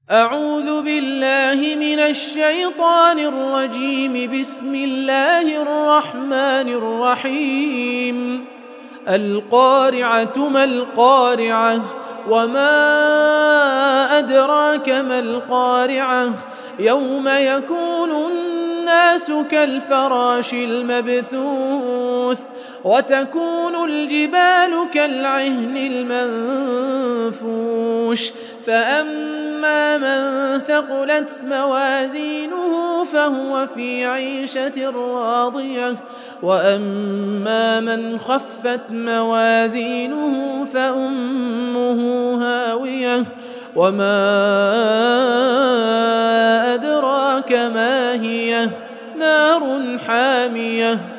أعوذ بالله من الشيطان الرجيم. بسم الله الرحمن الرحيم. القارعة ما القارعة وما أدراك ما القارعة يوم يكون الناس كالفراش المبثوث وتكون الجبال كالعهن المنفوش فأما من ثقلت موازينه فهو في عيشة راضية وأما من خفت موازينه فأمه هاوية وما أدراك ما هي نار حامية